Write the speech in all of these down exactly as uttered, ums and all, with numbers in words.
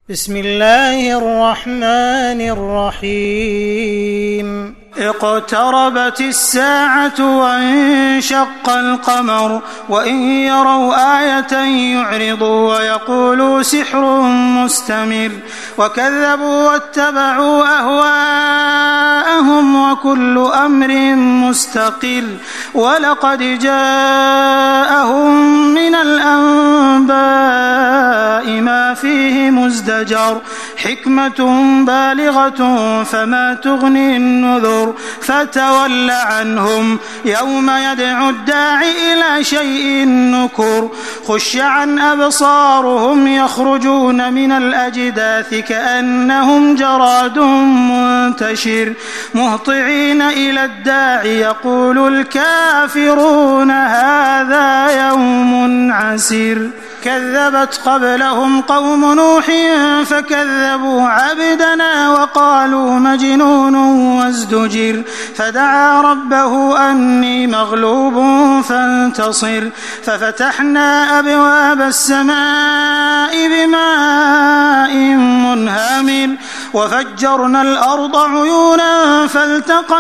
بسم الله الرحمن الرحيم اقتربت الساعة وانشق القمر وإن يروا آية يعرضوا ويقولوا سحر مستمر وكذبوا واتبعوا أهواءهم وكل أمر مستقر ولقد جاءهم من الأنباء ما فيه مزدجر حكمة بالغة فما تغني النذر فتول عنهم يوم يدعو الداعي إلى شيء نكر خش عن أبصارهم يخرجون من الأجداث كأنهم جراد منتشر مهطعين إلى الداعي يقول الكافرون هذا يوم عسير كذبت قبلهم قوم نوح فكذبوا عبدنا وقالوا مجنون وازدجر فدعا ربه أني مغلوب فانتصر ففتحنا أبواب السماء بماء منهمر وفجرنا الأرض عيونا فالتقى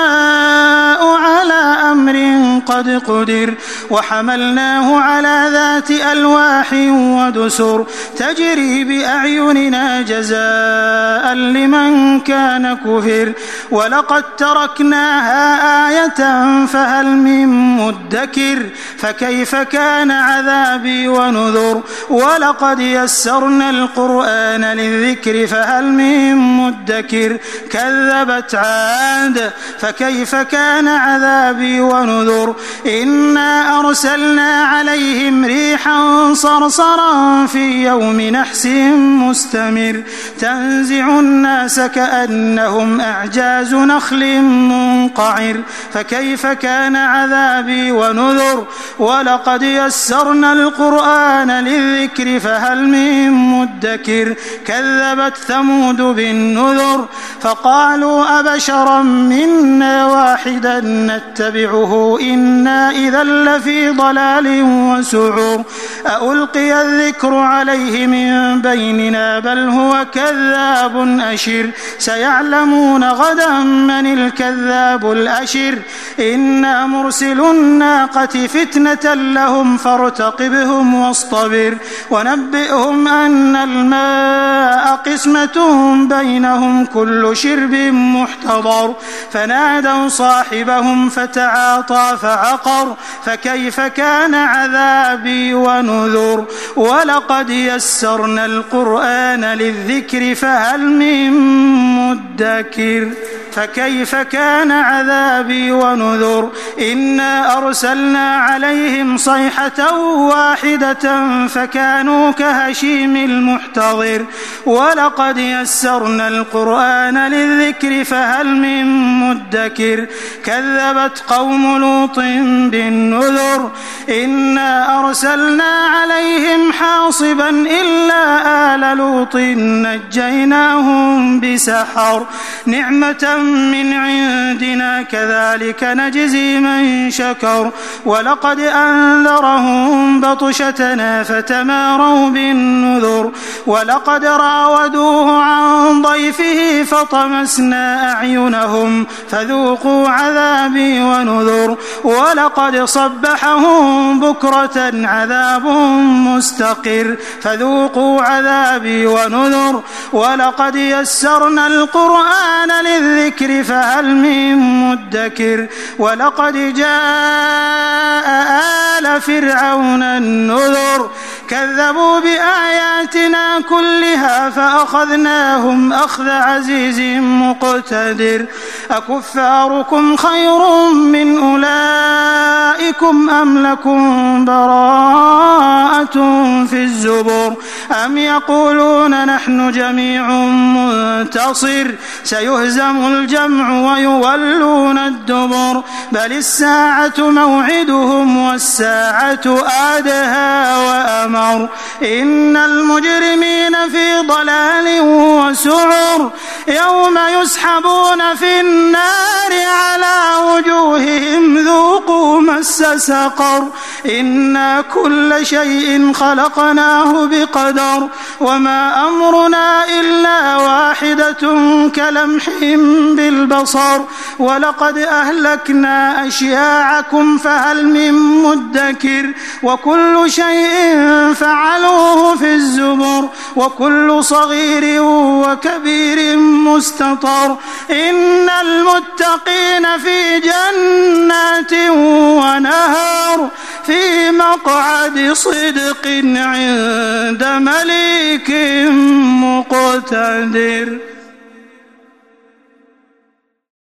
الماء على أمر قد قدر وحملناه على ذات ألواح ودسر تجري بأعيننا جزاء لمن كان كفر ولقد تركناها آية فهل من مدكر فكيف كان عذابي ونذر ولقد يسرنا القرآن للذكر فهل من مدكر كذبت عاد فكيف كان عذابي ونذر إنا أرسلنا عليهم ريحا صرصرا في يوم نحس مستمر تنزع الناس كأنهم أعجاز نخل منقعر فكيف كان عذابي ونذر ولقد يسرنا القرآن للذكر فهل من مدكر كذبت ثمود بالنذر فقالوا أبشرا منا واحدا نتبعه إنا إذا لفي ضلال وسعر ألقي الذكر عليه من بيننا بل هو كذاب أشر سيعلمون غدا من الكذاب الأشر إنا مرسل الناقة فتنة لهم فارتقبهم واصطبر ونبئهم أن الماء قسمة بينهم كل شرب محتضر فنادوا صاحبهم فتعاطى فعقر فكيف كان عذابي ونذر ولقد يسرنا القرآن للذكر فهل من مدكر فكيف كان عذابي ونذر إنا أرسلنا عليهم صيحة واحدة فكانوا كهشيم المحتضر ولقد يسرنا القرآن للذكر فهل من مدكر كذبت قوم لوط بالنذر إنا أرسلنا عليهم حاصبا إلا آل لوط نجيناهم بسحر نعمة من عندنا كذلك نجزي من شكر ولقد أنذرهم بطشتنا فتماروا بالنذر ولقد راودوه عن ضيفه فطمسنا أعينهم فذوقوا عذابي ونذر ولقد صبحهم بكرة عذاب مستقر فذوقوا عذابي ونذر ولقد يسرنا القرآن للذكر فهل من مدكر ولقد جاء آل فرعون النذر كذبوا بآياتنا كلها فأخذناهم أخذ عزيز مقتدر أكفاركم خير من أولئكم أم لكم براءة في الزبر أم يقولون نحن جميع منتصر سيهزم الجمع ويولون الدبر بل الساعة موعدهم والساعة أدهى وأمر إن المجرمين في ضلال وسعر يوم يسحبون في النار على وجوههم ذوقوا مس سقر إنا كل شيء خلقناه بقدر وما أمرنا إلا واحدة كلمح بالبصر ولقد أهلكنا أشياعكم فهل من مدكر وكل شيء فعلوه في الزبر وكل صغير وكبير مستطر إن المتقين في جنات ونهر في مقعد صدق عند مليك مقتدر.